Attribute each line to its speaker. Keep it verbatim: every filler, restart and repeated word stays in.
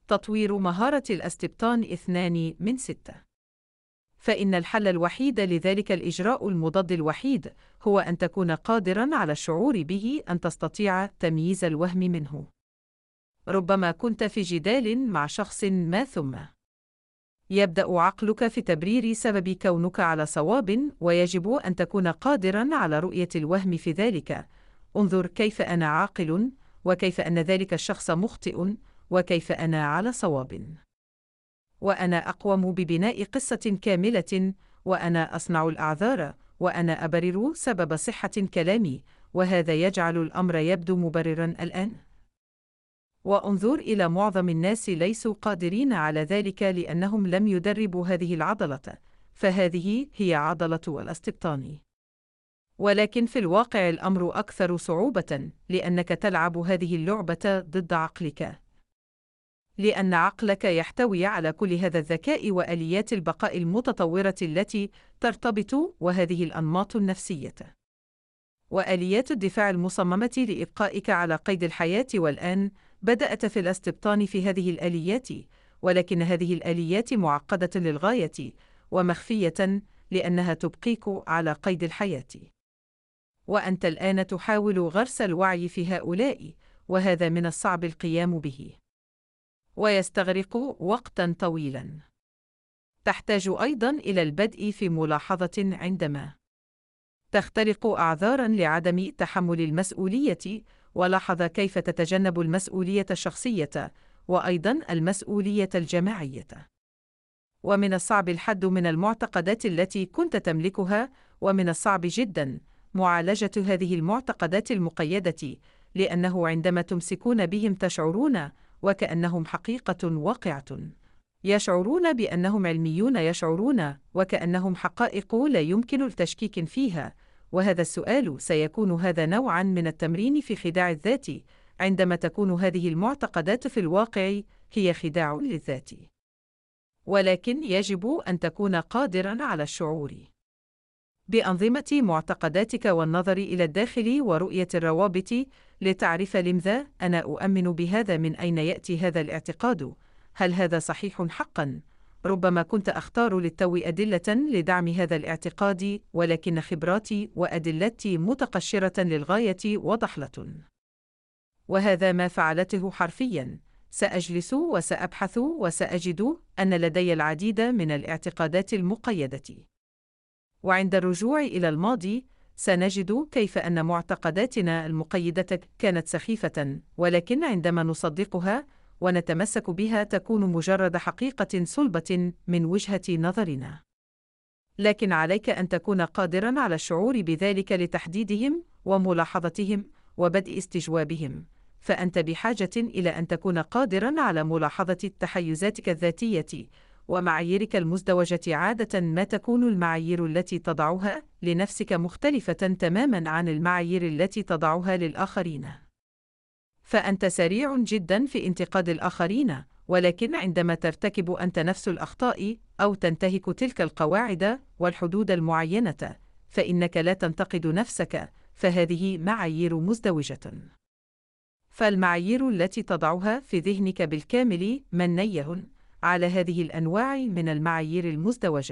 Speaker 1: تطوير مهارة الاستبطان اثنان من ستة. فإن الحل الوحيد لذلك الإجراء المضاد الوحيد هو أن تكون قادراً على الشعور به، أن تستطيع تمييز الوهم منه. ربما كنت في جدال مع شخص ما ثم يبدأ عقلك في تبرير سبب كونك على صواب، ويجب أن تكون قادراً على رؤية الوهم في ذلك. انظر كيف أنا عاقل، وكيف أن ذلك الشخص مخطئ، وكيف أنا على صواب. وأنا أقوم ببناء قصة كاملة، وأنا أصنع الأعذار، وأنا أبرر سبب صحة كلامي، وهذا يجعل الأمر يبدو مبرراً الآن. وانظر إلى معظم الناس ليسوا قادرين على ذلك لأنهم لم يدربوا هذه العضلة، فهذه هي عضلة الاستبطان. ولكن في الواقع الأمر أكثر صعوبة، لأنك تلعب هذه اللعبة ضد عقلك. لأن عقلك يحتوي على كل هذا الذكاء وآليات البقاء المتطورة التي ترتبط وهذه الأنماط النفسية وآليات الدفاع المصممة لإبقائك على قيد الحياة. والآن بدأت في الاستبطان في هذه الآليات، ولكن هذه الآليات معقدة للغاية ومخفية لأنها تبقيك على قيد الحياة. وأنت الآن تحاول غرس الوعي في هؤلاء، وهذا من الصعب القيام به، ويستغرق وقتاً طويلاً. تحتاج أيضاً إلى البدء في ملاحظة عندما تخترق أعذاراً لعدم تحمل المسؤولية، ولاحظ كيف تتجنب المسؤولية الشخصية وأيضاً المسؤولية الجماعية. ومن الصعب الحد من المعتقدات التي كنت تملكها، ومن الصعب جداً معالجة هذه المعتقدات المقيدة، لأنه عندما تمسكون بهم تشعرون وكأنهم حقيقة واقعة. يشعرون بأنهم علميون، يشعرون وكأنهم حقائق لا يمكن التشكيك فيها. وهذا السؤال سيكون هذا نوعاً من التمرين في خداع الذات، عندما تكون هذه المعتقدات في الواقع هي خداع للذات. ولكن يجب أن تكون قادراً على الشعور بأنظمة معتقداتك والنظر إلى الداخل ورؤية الروابط لتعرف لماذا أنا أؤمن بهذا، من أين يأتي هذا الاعتقاد، هل هذا صحيح حقاً؟ ربما كنت أختار للتو أدلة لدعم هذا الاعتقاد، ولكن خبراتي وأدلتي متقشرة للغاية وضحلة. وهذا ما فعلته حرفياً. سأجلس وسأبحث وسأجد أن لدي العديد من الاعتقادات المقيدة. وعند الرجوع إلى الماضي سنجد كيف أن معتقداتنا المقيدة كانت سخيفة، ولكن عندما نصدقها ونتمسك بها تكون مجرد حقيقة صلبة من وجهة نظرنا. لكن عليك أن تكون قادراً على الشعور بذلك لتحديدهم وملاحظتهم وبدء استجوابهم. فأنت بحاجة إلى أن تكون قادراً على ملاحظة تحيزاتك الذاتية ومعاييرك المزدوجة. عادة ما تكون المعايير التي تضعها لنفسك مختلفة تماماً عن المعايير التي تضعها للآخرين. فأنت سريع جداً في انتقاد الآخرين، ولكن عندما ترتكب أنت نفس الأخطاء أو تنتهك تلك القواعد والحدود المعينة، فإنك لا تنتقد نفسك، فهذه معايير مزدوجة. فالمعايير التي تضعها في ذهنك بالكامل منيه على هذه الأنواع من المعايير المزدوجة.